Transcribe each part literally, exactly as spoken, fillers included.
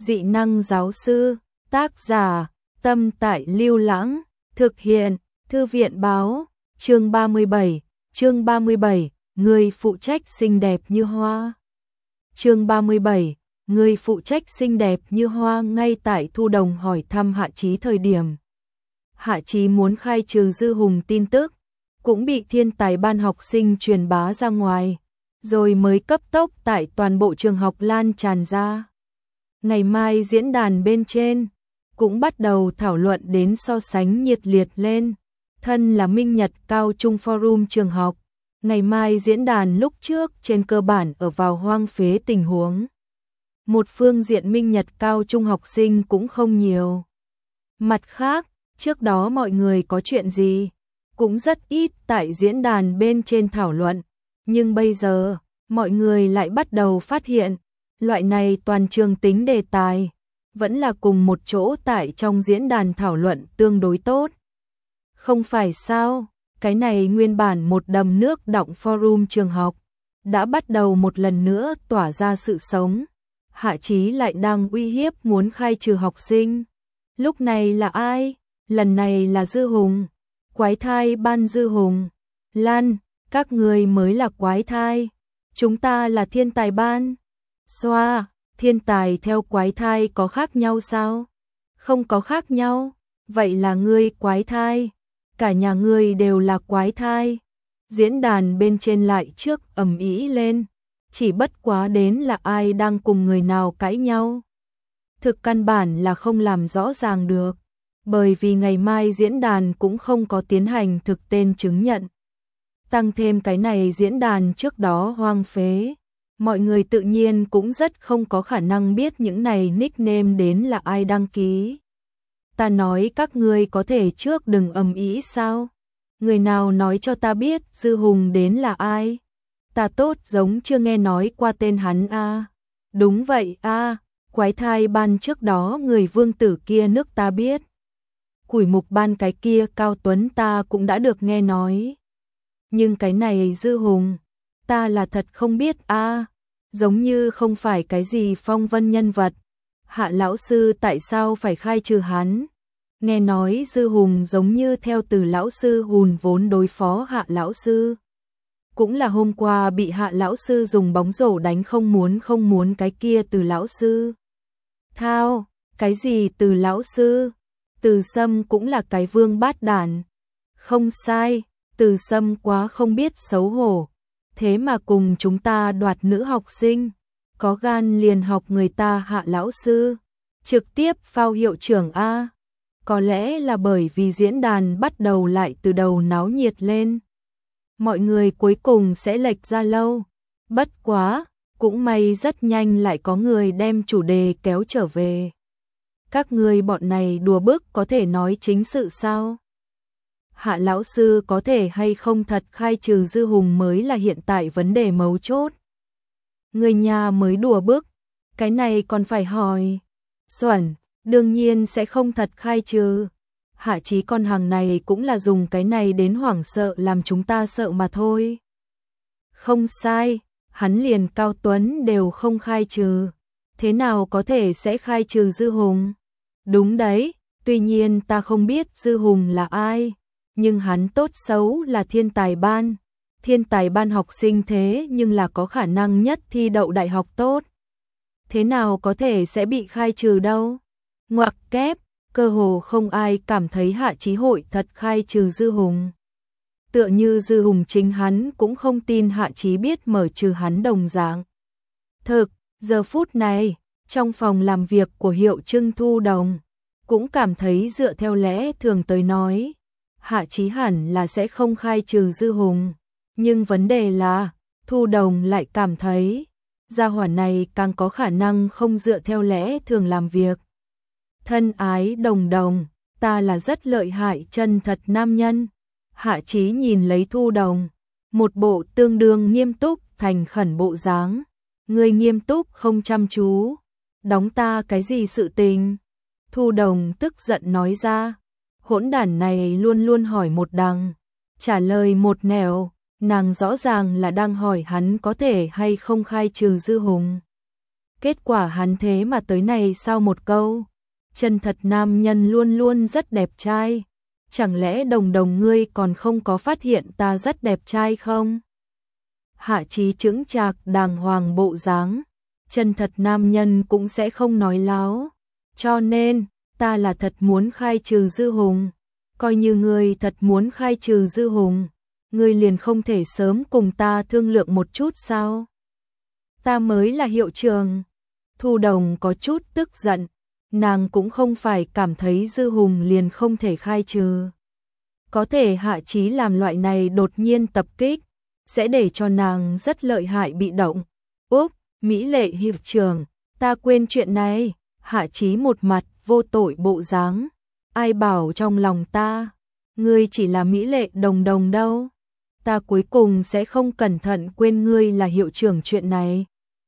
Dị năng giáo sư, tác giả, Tâm Tại Lưu Lãng, thực hiện, Thư viện báo, chương ba mươi bảy, chương ba mươi bảy, người phụ trách xinh đẹp như hoa. Chương ba mươi bảy, người phụ trách xinh đẹp như hoa. Ngay tại Thu Đồng hỏi thăm Hạ Chí thời điểm Hạ Chí muốn khai trừ Dư Hùng tin tức, cũng bị Thiên Tài Ban học sinh truyền bá ra ngoài, rồi mới cấp tốc tại toàn bộ trường học lan tràn ra. Ngày mai diễn đàn bên trên cũng bắt đầu thảo luận đến so sánh nhiệt liệt lên. Thân là Minh Nhật Cao Trung Forum trường học, ngày mai diễn đàn lúc trước trên cơ bản ở vào hoang phế tình huống. Một phương diện Minh Nhật Cao Trung học sinh cũng không nhiều. Mặt khác, trước đó mọi người có chuyện gì cũng rất ít tại diễn đàn bên trên thảo luận, nhưng bây giờ mọi người lại bắt đầu phát hiện loại này toàn trường tính đề tài vẫn là cùng một chỗ tại trong diễn đàn thảo luận tương đối tốt. Không phải sao, cái này nguyên bản một đầm nước đọng forum trường học đã bắt đầu một lần nữa tỏa ra sự sống. Hạ Chí lại đang uy hiếp muốn khai trừ học sinh. Lúc này là ai? Lần này là Dư Hùng. Quái thai ban Dư Hùng. Lan, các người mới là quái thai. Chúng ta là thiên tài ban. Xoa, thiên tài theo quái thai có khác nhau sao? Không có khác nhau. Vậy là ngươi quái thai. Cả nhà ngươi đều là quái thai. Diễn đàn bên trên lại trước ầm ĩ lên. Chỉ bất quá đến là ai đang cùng người nào cãi nhau. Thực căn bản là không làm rõ ràng được. Bởi vì ngày mai diễn đàn cũng không có tiến hành thực tên chứng nhận. Tăng thêm cái này diễn đàn trước đó hoang phế. Mọi người tự nhiên cũng rất không có khả năng biết những này nickname đến là ai đăng ký. Ta nói các ngươi có thể trước đừng ầm ĩ sao? Người nào nói cho ta biết Dư Hùng đến là ai? Ta tốt giống chưa nghe nói qua tên hắn a. À. Đúng vậy a, à, quái thai ban trước đó người vương tử kia nước ta biết. Quỷ mục ban cái kia Cao Tuấn ta cũng đã được nghe nói. Nhưng cái này Dư Hùng, ta là thật không biết a, à. Giống như không phải cái gì phong vân nhân vật. Hạ lão sư tại sao phải khai trừ hắn? Nghe nói Dư Hùng giống như theo từ lão sư hùn vốn đối phó Hạ lão sư. Cũng là hôm qua bị Hạ lão sư dùng bóng rổ đánh không muốn không muốn cái kia từ lão sư. Thao, cái gì từ lão sư? Từ Sâm cũng là cái vương bát đản. Không sai, Từ Sâm quá không biết xấu hổ. Thế mà cùng chúng ta đoạt nữ học sinh, có gan liền học người ta Hạ lão sư, trực tiếp phao hiệu trưởng a. Có lẽ là bởi vì diễn đàn bắt đầu lại từ đầu náo nhiệt lên. Mọi người cuối cùng sẽ lệch ra lâu. Bất quá, cũng may rất nhanh lại có người đem chủ đề kéo trở về. Các người bọn này đùa bức có thể nói chính sự sao? Hạ lão sư có thể hay không thật khai trừ Dư Hùng mới là hiện tại vấn đề mấu chốt. Người nhà mới đùa bức, cái này còn phải hỏi. Xuẩn, đương nhiên sẽ không thật khai trừ. Hạ Chí con hàng này cũng là dùng cái này đến hoảng sợ làm chúng ta sợ mà thôi. Không sai, hắn liền Cao Tuấn đều không khai trừ. Thế nào có thể sẽ khai trừ Dư Hùng? Đúng đấy, tuy nhiên ta không biết Dư Hùng là ai. Nhưng hắn tốt xấu là thiên tài ban. Thiên tài ban học sinh thế nhưng là có khả năng nhất thi đậu đại học tốt. Thế nào có thể sẽ bị khai trừ đâu? Ngoặc kép, cơ hồ không ai cảm thấy Hạ Chí hội thật khai trừ Dư Hùng. Tựa như Dư Hùng chính hắn cũng không tin Hạ Chí biết mở trừ hắn đồng dạng. Thực, giờ phút này, trong phòng làm việc của Hiệu Trưng Thu Đồng, cũng cảm thấy dựa theo lẽ thường tới nói, Hạ Chí hẳn là sẽ không khai trừ Dư Hùng. Nhưng vấn đề là, Thu Đồng lại cảm thấy, gia hỏa này càng có khả năng không dựa theo lẽ thường làm việc. Thân ái Đồng Đồng, ta là rất lợi hại chân thật nam nhân. Hạ Chí nhìn lấy Thu Đồng, một bộ tương đương nghiêm túc thành khẩn bộ dáng. Người nghiêm túc không chăm chú, đóng ta cái gì sự tình? Thu Đồng tức giận nói ra. Hỗn đản này luôn luôn hỏi một đằng, trả lời một nẻo, nàng rõ ràng là đang hỏi hắn có thể hay không khai trừ Dư Hùng. Kết quả hắn thế mà tới này sau một câu, chân thật nam nhân luôn luôn rất đẹp trai. Chẳng lẽ Đồng Đồng ngươi còn không có phát hiện ta rất đẹp trai không? Hạ Chí chững chạc đàng hoàng bộ dáng, chân thật nam nhân cũng sẽ không nói láo. Cho nên, ta là thật muốn khai trừ Dư Hùng. Coi như ngươi thật muốn khai trừ Dư Hùng, ngươi liền không thể sớm cùng ta thương lượng một chút sao? Ta mới là hiệu trưởng. Thu Đồng có chút tức giận, nàng cũng không phải cảm thấy Dư Hùng liền không thể khai trừ. Có thể Hạ Chí làm loại này đột nhiên tập kích, sẽ để cho nàng rất lợi hại bị động. Úp, mỹ lệ hiệu trưởng, ta quên chuyện này. Hạ Chí một mặt vô tội bộ dáng. Ai bảo trong lòng ta, ngươi chỉ là mỹ lệ Đồng Đồng đâu. Ta cuối cùng sẽ không cẩn thận quên ngươi là hiệu trưởng chuyện này.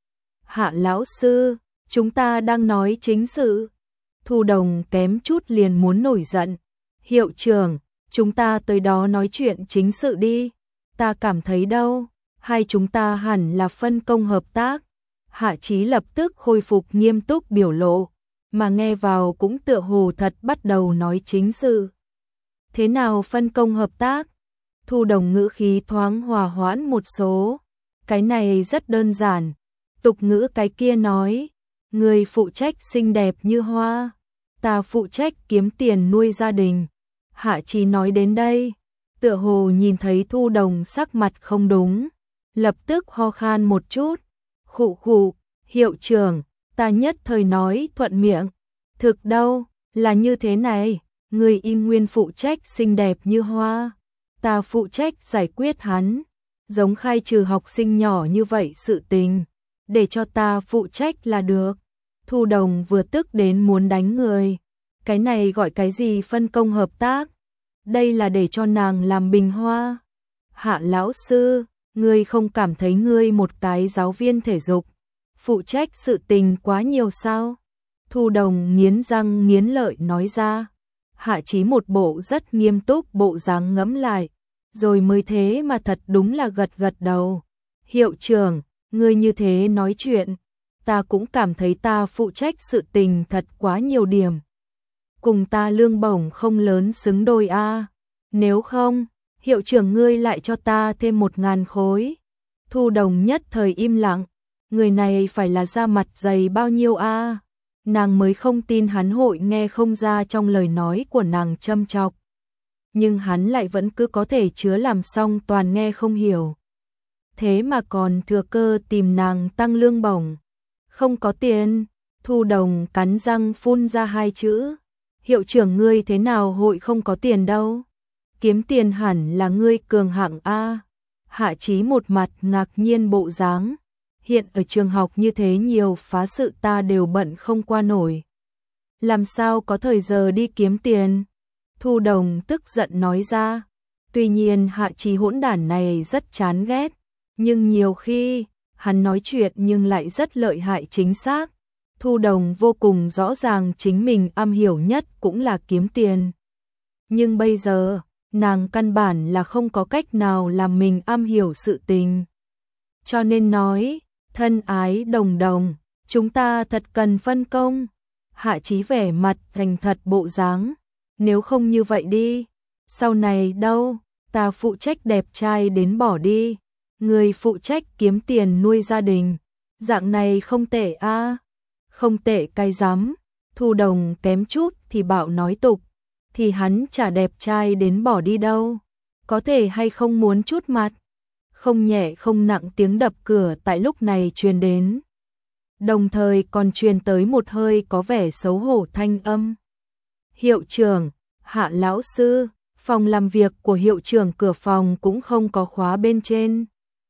Hạ lão sư, chúng ta đang nói chính sự. Thu Đồng kém chút liền muốn nổi giận. Hiệu trưởng, chúng ta tới đó nói chuyện chính sự đi. Ta cảm thấy đâu, hai chúng ta hẳn là phân công hợp tác. Hạ Chí lập tức khôi phục nghiêm túc biểu lộ, mà nghe vào cũng tựa hồ thật bắt đầu nói chính sự. Thế nào phân công hợp tác? Thu Đồng ngữ khí thoáng hòa hoãn một số. Cái này rất đơn giản. Tục ngữ cái kia nói, người phụ trách xinh đẹp như hoa, ta phụ trách kiếm tiền nuôi gia đình. Hạ Chí nói đến đây, tựa hồ nhìn thấy Thu Đồng sắc mặt không đúng, lập tức ho khan một chút. Khụ khụ, hiệu trưởng, ta nhất thời nói thuận miệng. Thực đâu, là như thế này, người im nguyên phụ trách xinh đẹp như hoa, ta phụ trách giải quyết hắn, giống khai trừ học sinh nhỏ như vậy sự tình, để cho ta phụ trách là được. Thu Đồng vừa tức đến muốn đánh người. Cái này gọi cái gì phân công hợp tác? Đây là để cho nàng làm bình hoa. Hạ lão sư, ngươi không cảm thấy ngươi một cái giáo viên thể dục, phụ trách sự tình quá nhiều sao? Thu Đồng nghiến răng nghiến lợi nói ra. Hạ Chí một bộ rất nghiêm túc bộ dáng ngẫm lại, rồi mới thế mà thật đúng là gật gật đầu. Hiệu trưởng, ngươi như thế nói chuyện, ta cũng cảm thấy ta phụ trách sự tình thật quá nhiều điểm. Cùng ta lương bổng không lớn xứng đôi a. Nếu không, hiệu trưởng ngươi lại cho ta thêm một ngàn khối. Thu Đồng nhất thời im lặng, người này phải là da mặt dày bao nhiêu a? Nàng mới không tin hắn hội nghe không ra trong lời nói của nàng châm chọc. Nhưng hắn lại vẫn cứ có thể chứa làm xong toàn nghe không hiểu. Thế mà còn thừa cơ tìm nàng tăng lương bổng. Không có tiền. Thu Đồng cắn răng phun ra hai chữ. Hiệu trưởng ngươi thế nào hội không có tiền đâu? Kiếm tiền hẳn là ngươi cường hạng a. Hạ Chí một mặt ngạc nhiên bộ dáng. Hiện ở trường học như thế nhiều phá sự ta đều bận không qua nổi. Làm sao có thời giờ đi kiếm tiền? Thu Đồng tức giận nói ra. Tuy nhiên Hạ Chí hỗn đản này rất chán ghét, nhưng nhiều khi hắn nói chuyện nhưng lại rất lợi hại chính xác. Thu Đồng vô cùng rõ ràng chính mình am hiểu nhất cũng là kiếm tiền. Nhưng bây giờ, nàng căn bản là không có cách nào làm mình am hiểu sự tình. Cho nên nói, thân ái Đồng Đồng, chúng ta thật cần phân công. Hạ Chí vẻ mặt thành thật bộ dáng. Nếu không như vậy đi, sau này đâu, ta phụ trách đẹp trai đến bỏ đi, người phụ trách kiếm tiền nuôi gia đình. Dạng này không tệ a. À? Không tệ cái rắm. Thu Đồng kém chút thì bảo nói tục, thì hắn chả đẹp trai đến bỏ đi đâu. Có thể hay không muốn chút mặt. Không nhẹ không nặng tiếng đập cửa tại lúc này truyền đến. Đồng thời còn truyền tới một hơi có vẻ xấu hổ thanh âm. Hiệu trưởng, Hạ lão sư, phòng làm việc của hiệu trưởng cửa phòng cũng không có khóa bên trên.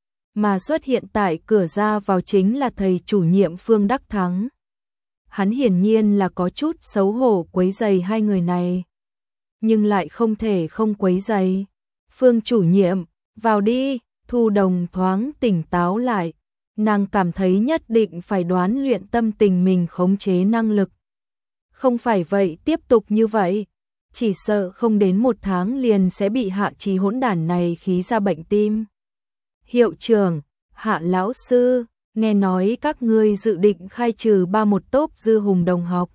Mà xuất hiện tại cửa ra vào chính là thầy chủ nhiệm Phương Đắc Thắng. Hắn hiển nhiên là có chút xấu hổ quấy rầy hai người này. Nhưng lại không thể không quấy rầy. Phương chủ nhiệm, vào đi. Thu Đồng thoáng tỉnh táo lại. Nàng cảm thấy nhất định phải đoán luyện tâm tình mình khống chế năng lực. Không phải vậy tiếp tục như vậy, chỉ sợ không đến một tháng liền sẽ bị Hạ Chí hỗn đản này khí ra bệnh tim. Hiệu trưởng, Hạ lão sư, nghe nói các ngươi dự định khai trừ ba một tốp Dư Hùng đồng học.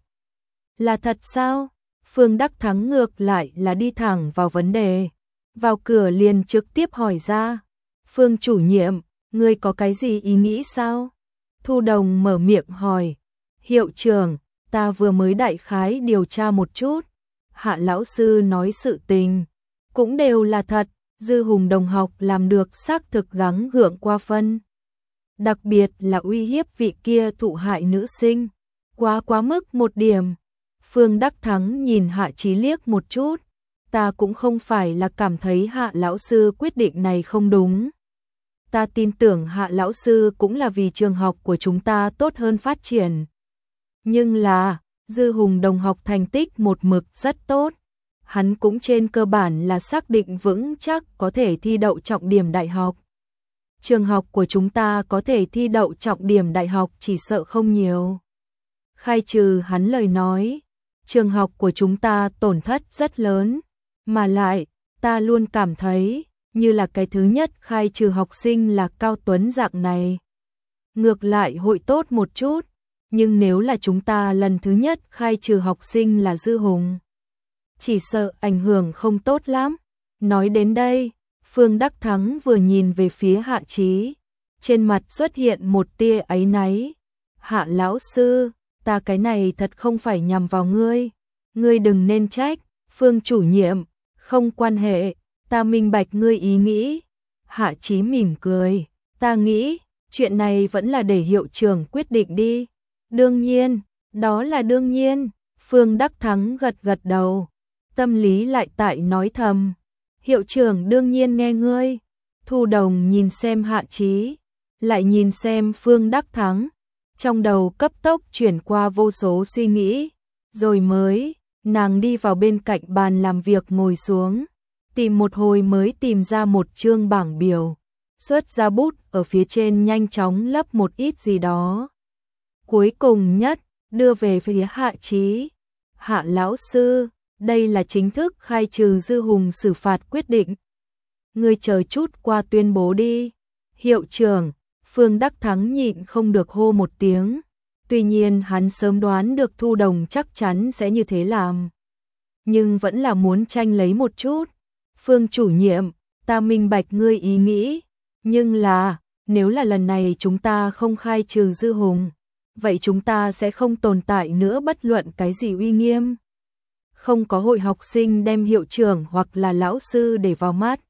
Là thật sao? Phương Đắc Thắng ngược lại là đi thẳng vào vấn đề. Vào cửa liền trực tiếp hỏi ra. Phương chủ nhiệm, ngươi có cái gì ý nghĩ sao? Thu Đồng mở miệng hỏi. Hiệu trưởng, ta vừa mới đại khái điều tra một chút. Hạ lão sư nói sự tình. Cũng đều là thật, Dư Hùng đồng học làm được xác thực gắng gượng qua phân. Đặc biệt là uy hiếp vị kia thụ hại nữ sinh. Quá quá mức một điểm. Phương Đắc Thắng nhìn Hạ Chí liếc một chút. Ta cũng không phải là cảm thấy Hạ lão sư quyết định này không đúng. Ta tin tưởng Hạ lão sư cũng là vì trường học của chúng ta tốt hơn phát triển. Nhưng là, Dư Hùng đồng học thành tích một mực rất tốt. Hắn cũng trên cơ bản là xác định vững chắc có thể thi đậu trọng điểm đại học. Trường học của chúng ta có thể thi đậu trọng điểm đại học chỉ sợ không nhiều. Khai trừ hắn lời nói, trường học của chúng ta tổn thất rất lớn. Mà lại, ta luôn cảm thấy, như là cái thứ nhất khai trừ học sinh là Cao Tuấn dạng này. Ngược lại hội tốt một chút, nhưng nếu là chúng ta lần thứ nhất khai trừ học sinh là Dư Hùng, chỉ sợ ảnh hưởng không tốt lắm. Nói đến đây, Phương Đắc Thắng vừa nhìn về phía Hạ Chí, trên mặt xuất hiện một tia áy náy. Hạ lão sư, ta cái này thật không phải nhằm vào ngươi, ngươi đừng nên trách. Phương chủ nhiệm, không quan hệ, ta minh bạch ngươi ý nghĩ. Hạ Chí mỉm cười, ta nghĩ, chuyện này vẫn là để hiệu trưởng quyết định đi. Đương nhiên, đó là đương nhiên. Phương Đắc Thắng gật gật đầu, tâm lý lại tại nói thầm. Hiệu trưởng đương nhiên nghe ngươi. Thu Đồng nhìn xem Hạ Chí, lại nhìn xem Phương Đắc Thắng. Trong đầu cấp tốc chuyển qua vô số suy nghĩ. Rồi mới, nàng đi vào bên cạnh bàn làm việc ngồi xuống. Tìm một hồi mới tìm ra một chương bảng biểu. Xuất ra bút ở phía trên nhanh chóng lấp một ít gì đó. Cuối cùng nhất, đưa về phía Hạ Chí. Hạ lão sư, đây là chính thức khai trừ Dư Hùng xử phạt quyết định. Ngươi chờ chút qua tuyên bố đi. Hiệu trưởng, Phương Đắc Thắng nhịn không được hô một tiếng. Tuy nhiên hắn sớm đoán được Thu Đồng chắc chắn sẽ như thế làm. Nhưng vẫn là muốn tranh lấy một chút. Phương chủ nhiệm, ta minh bạch ngươi ý nghĩ. Nhưng là, nếu là lần này chúng ta không khai trừ Dư Hùng, vậy chúng ta sẽ không tồn tại nữa bất luận cái gì uy nghiêm. Không có hội học sinh đem hiệu trưởng hoặc là lão sư để vào mắt.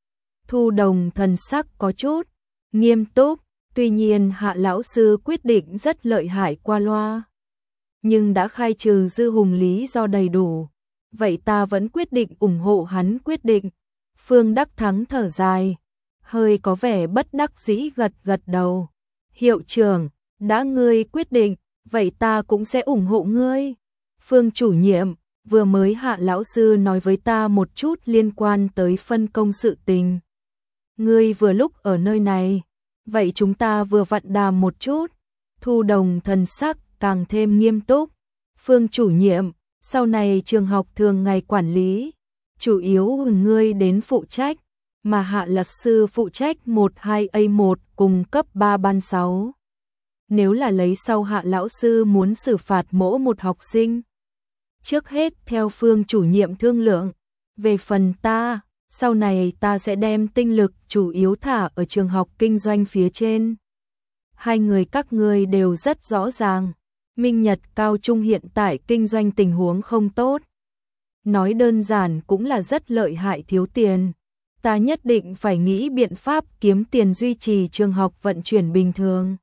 Thu Đồng thần sắc có chút nghiêm túc, tuy nhiên Hạ lão sư quyết định rất lợi hại qua loa. Nhưng đã khai trừ Dư Hùng lý do đầy đủ, vậy ta vẫn quyết định ủng hộ hắn quyết định. Phương Đắc Thắng thở dài, hơi có vẻ bất đắc dĩ gật gật đầu. Hiệu trưởng, đã ngươi quyết định, vậy ta cũng sẽ ủng hộ ngươi. Phương chủ nhiệm, vừa mới Hạ lão sư nói với ta một chút liên quan tới phân công sự tình. Ngươi vừa lúc ở nơi này, vậy chúng ta vừa vặn đàm một chút. Thu Đồng thần sắc càng thêm nghiêm túc. Phương chủ nhiệm, sau này trường học thường ngày quản lý, chủ yếu ngươi đến phụ trách, mà Hạ lão sư phụ trách một hai A một cùng cấp ba ban sáu. Nếu là lấy sau Hạ lão sư muốn xử phạt mỗi một học sinh, trước hết theo Phương chủ nhiệm thương lượng. Về phần ta, sau này ta sẽ đem tinh lực chủ yếu thả ở trường học kinh doanh phía trên. Hai người các ngươi đều rất rõ ràng, Minh Nhật Cao Trung hiện tại kinh doanh tình huống không tốt. Nói đơn giản cũng là rất lợi hại thiếu tiền. Ta nhất định phải nghĩ biện pháp kiếm tiền duy trì trường học vận chuyển bình thường.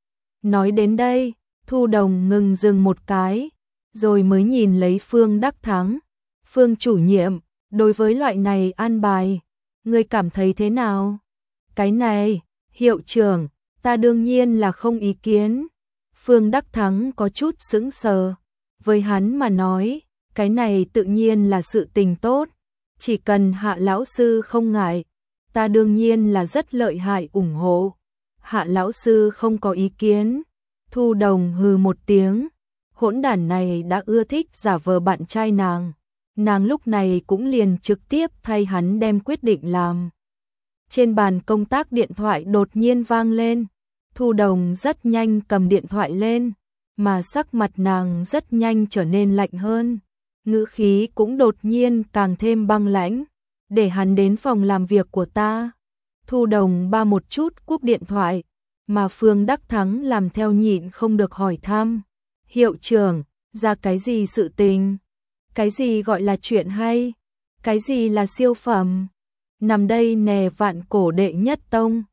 Nói đến đây, Thu Đồng ngừng dừng một cái, rồi mới nhìn lấy Phương Đắc Thắng. Phương chủ nhiệm, đối với loại này an bài, ngươi cảm thấy thế nào? Cái này, hiệu trưởng, ta đương nhiên là không ý kiến. Phương Đắc Thắng có chút sững sờ. Với hắn mà nói, cái này tự nhiên là sự tình tốt. Chỉ cần Hạ lão sư không ngại, ta đương nhiên là rất lợi hại ủng hộ. Hạ lão sư không có ý kiến. Thu Đồng hừ một tiếng. Hỗn đản này đã ưa thích giả vờ bạn trai nàng. Nàng lúc này cũng liền trực tiếp thay hắn đem quyết định làm. Trên bàn công tác điện thoại đột nhiên vang lên. Thu Đồng rất nhanh cầm điện thoại lên, mà sắc mặt nàng rất nhanh trở nên lạnh hơn, ngữ khí cũng đột nhiên càng thêm băng lãnh, để hắn đến phòng làm việc của ta. Thu Đồng ba một chút cúp điện thoại, mà Phương Đắc Thắng làm theo nhịn không được hỏi thăm. Hiệu trưởng, ra cái gì sự tình? Cái gì gọi là chuyện hay? Cái gì là siêu phẩm? Nằm đây nè Vạn Cổ đệ nhất tông.